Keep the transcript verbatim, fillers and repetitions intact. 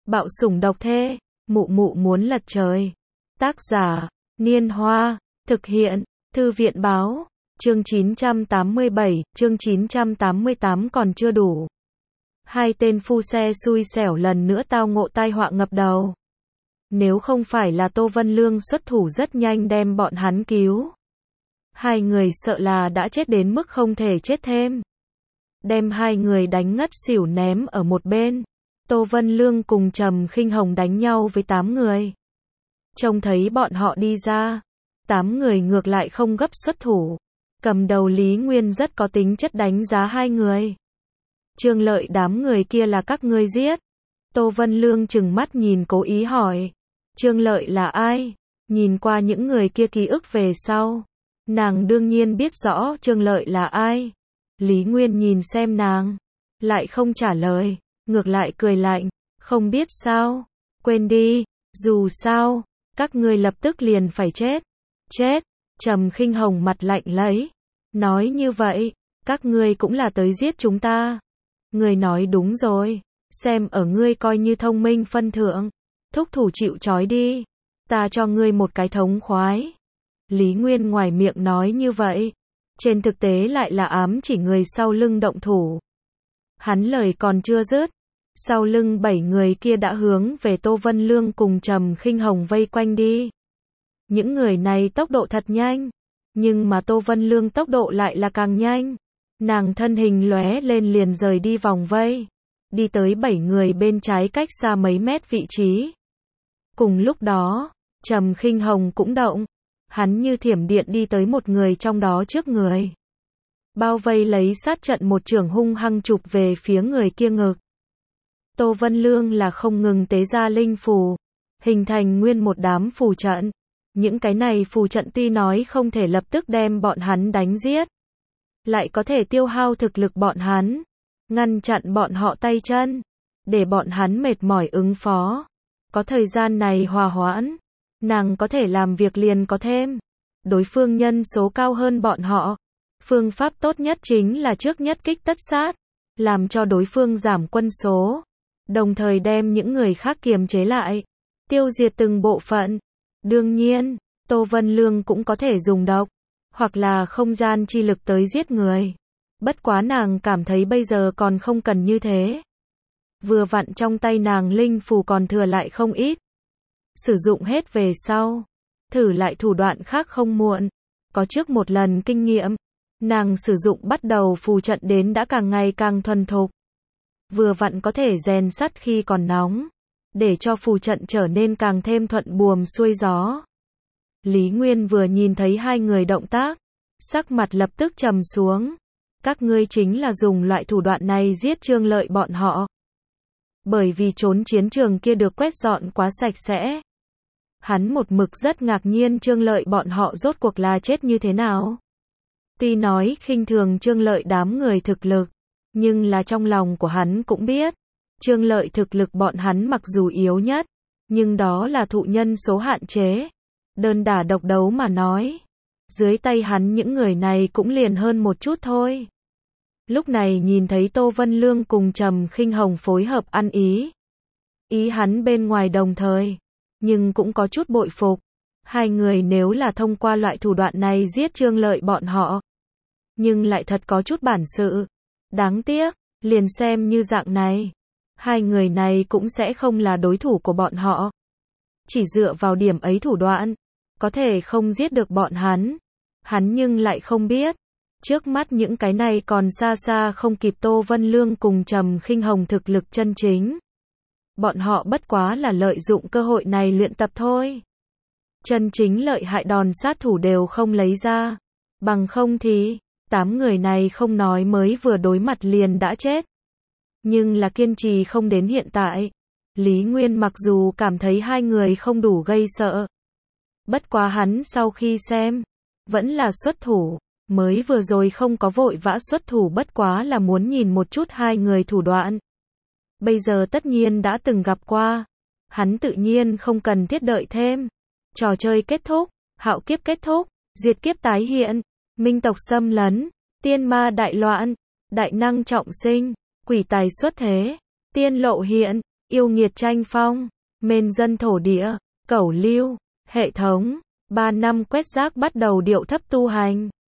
Bạo sủng độc thê, mụ mụ muốn lật trời. Tác giả, Niên Hoa, thực hiện, Thư viện Báo, chương chín trăm tám mươi bảy, chương chín trăm tám mươi tám còn chưa đủ. Hai tên phu xe xui xẻo lần nữa tao ngộ tai họa ngập đầu. Nếu không phải là Tô Vân Lương xuất thủ rất nhanh đem bọn hắn cứu, hai người sợ là đã chết đến mức không thể chết thêm. Đem hai người đánh ngất xỉu ném ở một bên. Tô Vân Lương cùng Trầm Khinh Hồng đánh nhau với tám người. Trông thấy bọn họ đi ra, tám người ngược lại không gấp xuất thủ. Cầm đầu Lý Nguyên rất có tính chất đánh giá hai người. Trương Lợi đám người kia là các ngươi giết. Tô Vân Lương trừng mắt nhìn cố ý hỏi. Trương Lợi là ai? Nhìn qua những người kia ký ức về sau, nàng đương nhiên biết rõ Trương Lợi là ai. Lý Nguyên nhìn xem nàng, lại không trả lời, ngược lại cười lạnh, không biết sao, quên đi, dù sao, các ngươi lập tức liền phải chết. Chết, Trầm Khinh Hồng mặt lạnh lấy, nói như vậy, các ngươi cũng là tới giết chúng ta. Ngươi nói đúng rồi, xem ở ngươi coi như thông minh phân thượng, thúc thủ chịu trói đi, ta cho ngươi một cái thống khoái. Lý Nguyên ngoài miệng nói như vậy, trên thực tế lại là ám chỉ người sau lưng động thủ. Hắn lời còn chưa dứt, sau lưng bảy người kia đã hướng về Tô Vân Lương cùng Trầm Khinh Hồng vây quanh đi. Những người này tốc độ thật nhanh, nhưng mà Tô Vân Lương tốc độ lại là càng nhanh. Nàng thân hình lóe lên liền rời đi vòng vây, đi tới bảy người bên trái cách xa mấy mét vị trí. Cùng lúc đó, Trầm Khinh Hồng cũng động, hắn như thiểm điện đi tới một người trong đó trước người. Bao vây lấy sát trận một chưởng hung hăng chụp về phía người kia ngực. Tô Vân Lương là không ngừng tế ra linh phù, hình thành nguyên một đám phù trận. Những cái này phù trận tuy nói không thể lập tức đem bọn hắn đánh giết, lại có thể tiêu hao thực lực bọn hắn, ngăn chặn bọn họ tay chân, để bọn hắn mệt mỏi ứng phó. Có thời gian này hòa hoãn, nàng có thể làm việc liền có thêm. Đối phương nhân số cao hơn bọn họ, phương pháp tốt nhất chính là trước nhất kích tất sát, làm cho đối phương giảm quân số, đồng thời đem những người khác kiềm chế lại, tiêu diệt từng bộ phận. Đương nhiên, Tô Vân Lương cũng có thể dùng độc, hoặc là không gian chi lực tới giết người. Bất quá nàng cảm thấy bây giờ còn không cần như thế. Vừa vặn trong tay nàng linh phù còn thừa lại không ít. Sử dụng hết về sau, thử lại thủ đoạn khác không muộn. Có trước một lần kinh nghiệm, nàng sử dụng bắt đầu phù trận đến đã càng ngày càng thuần thục. Vừa vặn có thể rèn sắt khi còn nóng, để cho phù trận trở nên càng thêm thuận buồm xuôi gió. Lý Nguyên vừa nhìn thấy hai người động tác, sắc mặt lập tức trầm xuống. Các ngươi chính là dùng loại thủ đoạn này giết Trương Lợi bọn họ. Bởi vì trốn chiến trường kia được quét dọn quá sạch sẽ. Hắn một mực rất ngạc nhiên Trương Lợi bọn họ rốt cuộc là chết như thế nào. Tuy nói khinh thường Trương Lợi đám người thực lực, nhưng là trong lòng của hắn cũng biết, Trương Lợi thực lực bọn hắn mặc dù yếu nhất, nhưng đó là thụ nhân số hạn chế. Đơn đả độc đấu mà nói, dưới tay hắn những người này cũng liền hơn một chút thôi. Lúc này nhìn thấy Tô Vân Lương cùng Trầm Khinh Hồng phối hợp ăn ý. Ý hắn bên ngoài đồng thời, nhưng cũng có chút bội phục. Hai người nếu là thông qua loại thủ đoạn này giết Trương Lợi bọn họ, nhưng lại thật có chút bản sự. Đáng tiếc, liền xem như dạng này, hai người này cũng sẽ không là đối thủ của bọn họ. Chỉ dựa vào điểm ấy thủ đoạn, có thể không giết được bọn hắn. Hắn nhưng lại không biết, trước mắt những cái này còn xa xa không kịp Tô Vân Lương cùng Trầm Khinh Hồng thực lực chân chính. Bọn họ bất quá là lợi dụng cơ hội này luyện tập thôi. Chân chính lợi hại đòn sát thủ đều không lấy ra. Bằng không thì, tám người này không nói mới vừa đối mặt liền đã chết. Nhưng là kiên trì không đến hiện tại. Lý Nguyên mặc dù cảm thấy hai người không đủ gây sợ, bất quá hắn sau khi xem, vẫn là xuất thủ. Mới vừa rồi không có vội vã xuất thủ, bất quá là muốn nhìn một chút hai người thủ đoạn. Bây giờ tất nhiên đã từng gặp qua, hắn tự nhiên không cần thiết đợi thêm. Trò chơi kết thúc, hạo kiếp kết thúc, diệt kiếp tái hiện, minh tộc xâm lấn, tiên ma đại loạn, đại năng trọng sinh, quỷ tài xuất thế, tiên lộ hiện, yêu nghiệt tranh phong, mên dân thổ địa, cẩu lưu, hệ thống, ba năm quét rác bắt đầu điệu thấp tu hành.